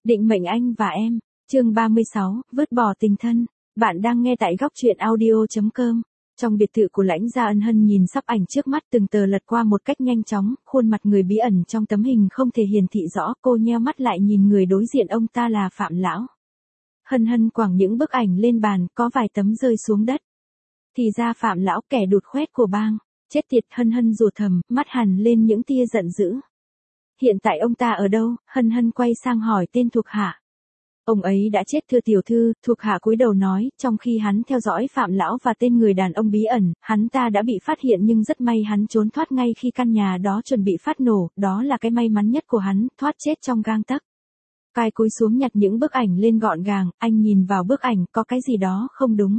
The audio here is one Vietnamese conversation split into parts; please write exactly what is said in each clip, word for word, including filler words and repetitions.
Định mệnh anh và em, chương ba mươi sáu, vứt bỏ tình thân. Bạn đang nghe tại góc truyện audio chấm com. Trong biệt thự của Lãnh Gia Ân Hân nhìn sắp ảnh trước mắt từng tờ lật qua một cách nhanh chóng, khuôn mặt người bí ẩn trong tấm hình không thể hiển thị rõ, cô nheo mắt lại nhìn người đối diện ông ta là Phạm Lão. Hân Hân quẳng những bức ảnh lên bàn, có vài tấm rơi xuống đất. Thì ra Phạm Lão kẻ đụt khoét của bang, chết tiệt, Hân Hân rủa thầm, mắt hằn lên những tia giận dữ. Hiện tại ông ta ở đâu? Hân Hân quay sang hỏi tên thuộc hạ. Ông ấy đã chết thưa tiểu thư, thuộc hạ cúi đầu nói, trong khi hắn theo dõi Phạm Lão và tên người đàn ông bí ẩn, hắn ta đã bị phát hiện nhưng rất may hắn trốn thoát ngay khi căn nhà đó chuẩn bị phát nổ, đó là cái may mắn nhất của hắn, thoát chết trong gang tấc. Cai cúi xuống nhặt những bức ảnh lên gọn gàng, anh nhìn vào bức ảnh, có cái gì đó không đúng.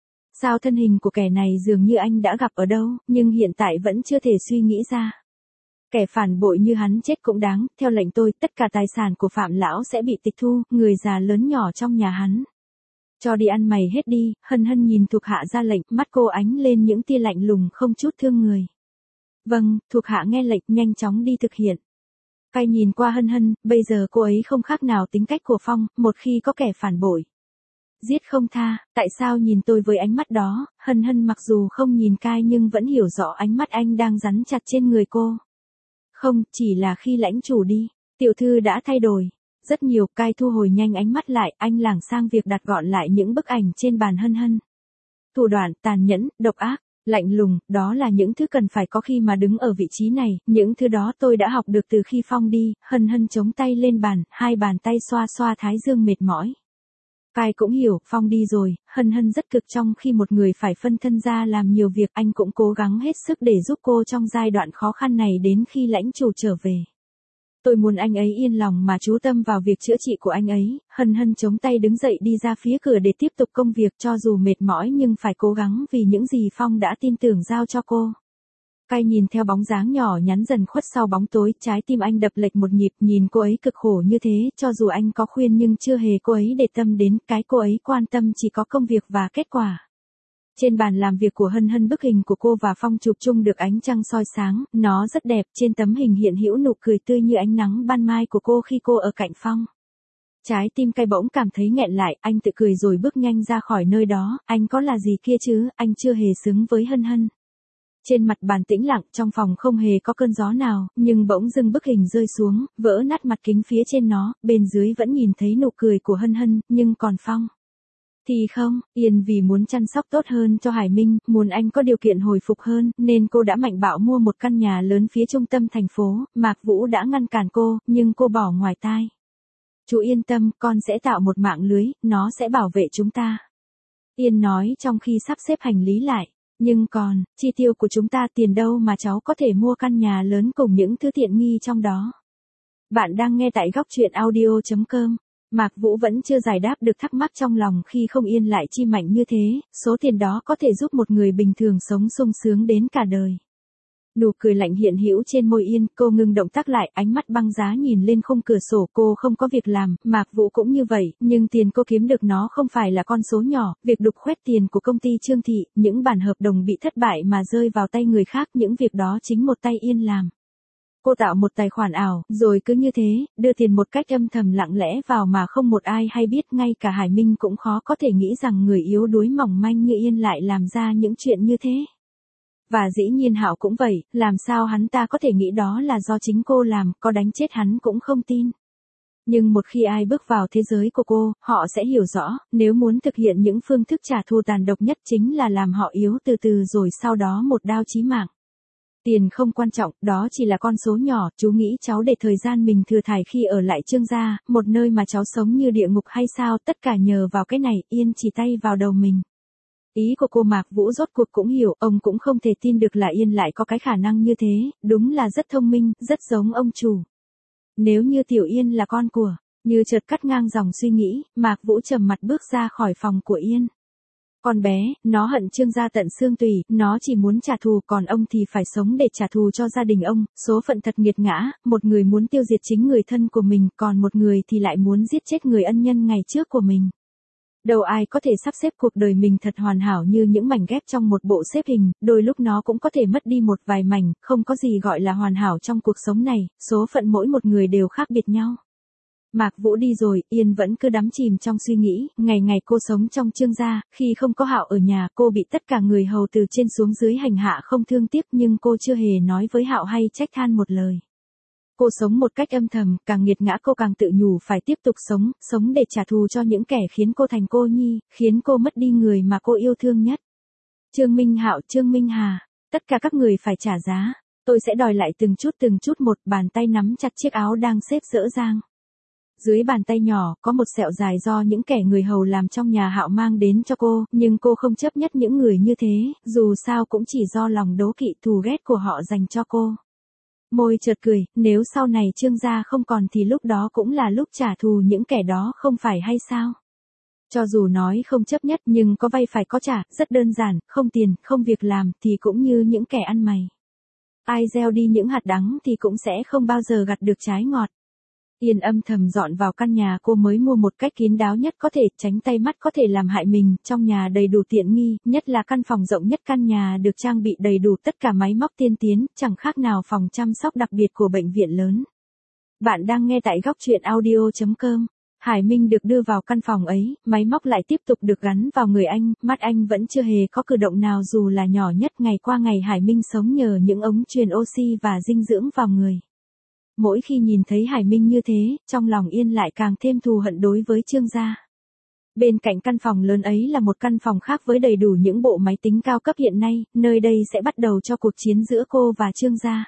Sao thân hình của kẻ này dường như anh đã gặp ở đâu, nhưng hiện tại vẫn chưa thể suy nghĩ ra. Kẻ phản bội như hắn chết cũng đáng, theo lệnh tôi, tất cả tài sản của Phạm Lão sẽ bị tịch thu, người già lớn nhỏ trong nhà hắn. Cho đi ăn mày hết đi. Hân Hân nhìn thuộc hạ ra lệnh, mắt cô ánh lên những tia lạnh lùng không chút thương người. Vâng, thuộc hạ nghe lệnh, nhanh chóng đi thực hiện. Cai nhìn qua Hân Hân, bây giờ cô ấy không khác nào tính cách của Phong, một khi có kẻ phản bội. Giết không tha, tại sao nhìn tôi với ánh mắt đó? Hân Hân mặc dù không nhìn Cai nhưng vẫn hiểu rõ ánh mắt anh đang rắn chặt trên người cô. Không, chỉ là khi Lãnh chủ đi, tiểu thư đã thay đổi. Rất nhiều. Cai thu hồi nhanh ánh mắt lại, anh lảng sang việc đặt gọn lại những bức ảnh trên bàn Hân Hân. Thủ đoạn, tàn nhẫn, độc ác, lạnh lùng, đó là những thứ cần phải có khi mà đứng ở vị trí này, những thứ đó tôi đã học được từ khi Phong đi. Hân Hân chống tay lên bàn, hai bàn tay xoa xoa thái dương mệt mỏi. Cai cũng hiểu, Phong đi rồi, Hân Hân rất cực trong khi một người phải phân thân ra làm nhiều việc, anh cũng cố gắng hết sức để giúp cô trong giai đoạn khó khăn này đến khi Lãnh chủ trở về. Tôi muốn anh ấy yên lòng mà chú tâm vào việc chữa trị của anh ấy. Hân Hân chống tay đứng dậy đi ra phía cửa để tiếp tục công việc, cho dù mệt mỏi nhưng phải cố gắng vì những gì Phong đã tin tưởng giao cho cô. Cai nhìn theo bóng dáng nhỏ nhắn dần khuất sau bóng tối, trái tim anh đập lệch một nhịp, nhìn cô ấy cực khổ như thế, cho dù anh có khuyên nhưng chưa hề cô ấy để tâm đến, cái cô ấy quan tâm chỉ có công việc và kết quả. Trên bàn làm việc của Hân Hân, bức hình của cô và Phong chụp chung được ánh trăng soi sáng, nó rất đẹp, trên tấm hình hiện hữu nụ cười tươi như ánh nắng ban mai của cô khi cô ở cạnh Phong. Trái tim Cai bỗng cảm thấy nghẹn lại, anh tự cười rồi bước nhanh ra khỏi nơi đó, anh có là gì kia chứ, anh chưa hề xứng với Hân Hân. Trên mặt bàn tĩnh lặng, trong phòng không hề có cơn gió nào, nhưng bỗng dưng bức hình rơi xuống, vỡ nát mặt kính phía trên nó, bên dưới vẫn nhìn thấy nụ cười của Hân Hân, nhưng còn Phong thì không. Yên vì muốn chăm sóc tốt hơn cho Hải Minh, muốn anh có điều kiện hồi phục hơn, nên cô đã mạnh bạo mua một căn nhà lớn phía trung tâm thành phố. Mạc Vũ đã ngăn cản cô, nhưng cô bỏ ngoài tai. Chú yên tâm, con sẽ tạo một mạng lưới, nó sẽ bảo vệ chúng ta. Yên nói trong khi sắp xếp hành lý lại. Nhưng còn, chi tiêu của chúng ta, tiền đâu mà cháu có thể mua căn nhà lớn cùng những thứ tiện nghi trong đó. Bạn đang nghe tại góc truyện audio chấm com. Mạc Vũ vẫn chưa giải đáp được thắc mắc trong lòng khi không Yên lại chi mạnh như thế, số tiền đó có thể giúp một người bình thường sống sung sướng đến cả đời. Nụ cười lạnh hiện hữu trên môi Yên, cô ngừng động tác lại, ánh mắt băng giá nhìn lên khung cửa sổ. Cô không có việc làm, Mạc Vũ cũng như vậy, nhưng tiền cô kiếm được nó không phải là con số nhỏ, việc đục khoét tiền của công ty Trương Thị, những bản hợp đồng bị thất bại mà rơi vào tay người khác, những việc đó chính một tay Yên làm. Cô tạo một tài khoản ảo, rồi cứ như thế, đưa tiền một cách âm thầm lặng lẽ vào mà không một ai hay biết, ngay cả Hải Minh cũng khó có thể nghĩ rằng người yếu đuối mỏng manh như Yên lại làm ra những chuyện như thế. Và dĩ nhiên Hạo cũng vậy, làm sao hắn ta có thể nghĩ đó là do chính cô làm, có đánh chết hắn cũng không tin. Nhưng một khi ai bước vào thế giới của cô, họ sẽ hiểu rõ, nếu muốn thực hiện những phương thức trả thù tàn độc nhất chính là làm họ yếu từ từ rồi sau đó một đao chí mạng. Tiền không quan trọng, đó chỉ là con số nhỏ, chú nghĩ cháu để thời gian mình thừa thải khi ở lại Trương gia, một nơi mà cháu sống như địa ngục hay sao, tất cả nhờ vào cái này. Yên chỉ tay vào đầu mình. Ý của cô Mạc Vũ rốt cuộc cũng hiểu, ông cũng không thể tin được là Yên lại có cái khả năng như thế, đúng là rất thông minh, rất giống ông chủ. Nếu như Tiểu Yên là con của, như chợt cắt ngang dòng suy nghĩ, Mạc Vũ trầm mặt bước ra khỏi phòng của Yên. Con bé, nó hận Trương gia tận xương tủy, nó chỉ muốn trả thù, còn ông thì phải sống để trả thù cho gia đình ông, số phận thật nghiệt ngã, một người muốn tiêu diệt chính người thân của mình, còn một người thì lại muốn giết chết người ân nhân ngày trước của mình. Đâu ai có thể sắp xếp cuộc đời mình thật hoàn hảo như những mảnh ghép trong một bộ xếp hình, đôi lúc nó cũng có thể mất đi một vài mảnh, không có gì gọi là hoàn hảo trong cuộc sống này, số phận mỗi một người đều khác biệt nhau. Mạc Vũ đi rồi, Yên vẫn cứ đắm chìm trong suy nghĩ, ngày ngày cô sống trong Trương gia, khi không có Hạo ở nhà, cô bị tất cả người hầu từ trên xuống dưới hành hạ không thương tiếc, nhưng cô chưa hề nói với Hạo hay trách than một lời. Cô sống một cách âm thầm, càng nghiệt ngã cô càng tự nhủ phải tiếp tục sống, sống để trả thù cho những kẻ khiến cô thành cô nhi, khiến cô mất đi người mà cô yêu thương nhất. Trương Minh Hạo, Trương Minh Hà, tất cả các người phải trả giá, tôi sẽ đòi lại từng chút từng chút một. Bàn tay nắm chặt chiếc áo đang xếp dỡ dang. Dưới bàn tay nhỏ, có một sẹo dài do những kẻ người hầu làm trong nhà Hạo mang đến cho cô, nhưng cô không chấp nhất những người như thế, dù sao cũng chỉ do lòng đố kỵ thù ghét của họ dành cho cô. Môi chợt cười, nếu sau này Trương gia không còn thì lúc đó cũng là lúc trả thù những kẻ đó không phải hay sao? Cho dù nói không chấp nhất nhưng có vay phải có trả, rất đơn giản, không tiền, không việc làm thì cũng như những kẻ ăn mày. Ai gieo đi những hạt đắng thì cũng sẽ không bao giờ gặt được trái ngọt. Yên âm thầm dọn vào căn nhà cô mới mua một cách kín đáo nhất có thể, tránh tay mắt có thể làm hại mình, trong nhà đầy đủ tiện nghi, nhất là căn phòng rộng nhất căn nhà được trang bị đầy đủ tất cả máy móc tiên tiến, chẳng khác nào phòng chăm sóc đặc biệt của bệnh viện lớn. Bạn đang nghe tại góc truyện audio chấm com. Hải Minh được đưa vào căn phòng ấy, máy móc lại tiếp tục được gắn vào người anh, mắt anh vẫn chưa hề có cử động nào dù là nhỏ nhất. Ngày qua ngày Hải Minh sống nhờ những ống truyền oxy và dinh dưỡng vào người. Mỗi khi nhìn thấy Hải Minh như thế, trong lòng Yên lại càng thêm thù hận đối với Trương gia. Bên cạnh căn phòng lớn ấy là một căn phòng khác với đầy đủ những bộ máy tính cao cấp hiện nay, nơi đây sẽ bắt đầu cho cuộc chiến giữa cô và Trương gia.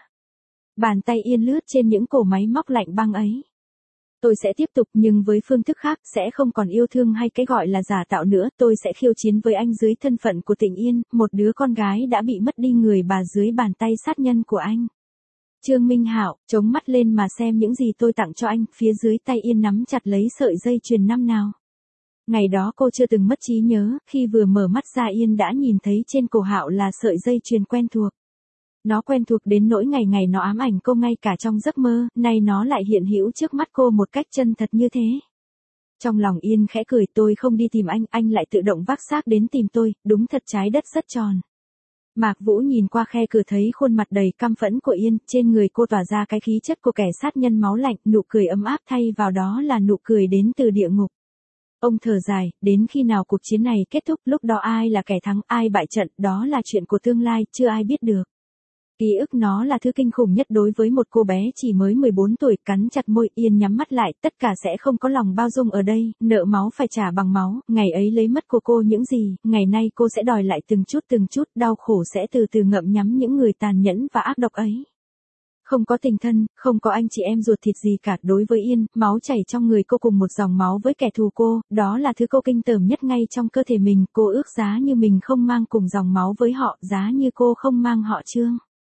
Bàn tay Yên lướt trên những cổ máy móc lạnh băng ấy. Tôi sẽ tiếp tục nhưng với phương thức khác, sẽ không còn yêu thương hay cái gọi là giả tạo nữa, tôi sẽ khiêu chiến với anh dưới thân phận của Tịnh Yên, một đứa con gái đã bị mất đi người bà dưới bàn tay sát nhân của anh. Trương Minh Hạo, chống mắt lên mà xem những gì tôi tặng cho anh, phía dưới tay Yên nắm chặt lấy sợi dây chuyền năm nào. Ngày đó cô chưa từng mất trí nhớ, khi vừa mở mắt ra Yên đã nhìn thấy trên cổ Hạo là sợi dây chuyền quen thuộc. Nó quen thuộc đến nỗi ngày ngày nó ám ảnh cô ngay cả trong giấc mơ, nay nó lại hiện hữu trước mắt cô một cách chân thật như thế. Trong lòng Yên khẽ cười, tôi không đi tìm anh, anh lại tự động vác xác đến tìm tôi, đúng thật trái đất rất tròn. Mạc Vũ nhìn qua khe cửa thấy khuôn mặt đầy căm phẫn của Yên, trên người cô tỏa ra cái khí chất của kẻ sát nhân máu lạnh, nụ cười ấm áp thay vào đó là nụ cười đến từ địa ngục. Ông thở dài, đến khi nào cuộc chiến này kết thúc, lúc đó ai là kẻ thắng, ai bại trận, đó là chuyện của tương lai, chưa ai biết được. Ký ức nó là thứ kinh khủng nhất đối với một cô bé chỉ mới mười bốn tuổi, cắn chặt môi, Yên nhắm mắt lại, tất cả sẽ không có lòng bao dung ở đây, nợ máu phải trả bằng máu, ngày ấy lấy mất của cô những gì, ngày nay cô sẽ đòi lại từng chút từng chút, đau khổ sẽ từ từ ngậm nhắm những người tàn nhẫn và ác độc ấy. Không có tình thân, không có anh chị em ruột thịt gì cả, đối với Yên, máu chảy trong người cô cùng một dòng máu với kẻ thù cô, đó là thứ cô kinh tởm nhất ngay trong cơ thể mình, cô ước giá như mình không mang cùng dòng máu với họ, giá như cô không mang họ Trương.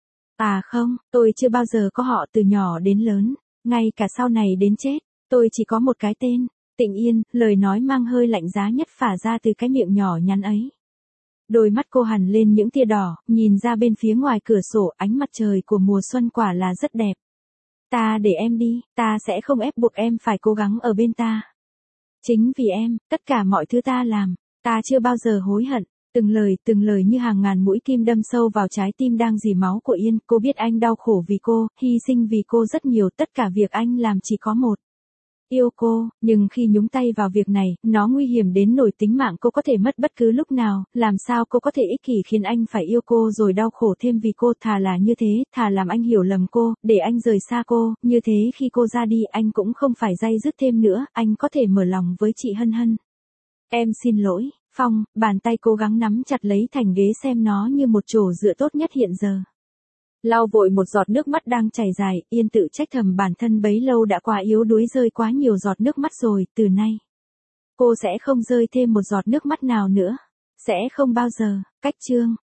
À không, tôi chưa bao giờ có họ từ nhỏ đến lớn, ngay cả sau này đến chết, tôi chỉ có một cái tên, Tịnh Yên, lời nói mang hơi lạnh giá nhất phả ra từ cái miệng nhỏ nhắn ấy. Đôi mắt cô hằn lên những tia đỏ, nhìn ra bên phía ngoài cửa sổ, ánh mặt trời của mùa xuân quả là rất đẹp. Ta để em đi, ta sẽ không ép buộc em phải cố gắng ở bên ta. Chính vì em, tất cả mọi thứ ta làm, ta chưa bao giờ hối hận. Từng lời, từng lời như hàng ngàn mũi kim đâm sâu vào trái tim đang rỉ máu của Yên, cô biết anh đau khổ vì cô, hy sinh vì cô rất nhiều, tất cả việc anh làm chỉ có một. Yêu cô, nhưng khi nhúng tay vào việc này, nó nguy hiểm đến nỗi tính mạng cô có thể mất bất cứ lúc nào, làm sao cô có thể ích kỷ khiến anh phải yêu cô rồi đau khổ thêm vì cô, thà là như thế, thà làm anh hiểu lầm cô, để anh rời xa cô, như thế khi cô ra đi anh cũng không phải day dứt thêm nữa, anh có thể mở lòng với chị Hân Hân. Em xin lỗi. Phong, bàn tay cố gắng nắm chặt lấy thành ghế xem nó như một chỗ dựa tốt nhất hiện giờ. Lau vội một giọt nước mắt đang chảy dài, Yên tự trách thầm bản thân bấy lâu đã quá yếu đuối rơi quá nhiều giọt nước mắt rồi, từ nay. Cô sẽ không rơi thêm một giọt nước mắt nào nữa. Sẽ không bao giờ, cách Trương.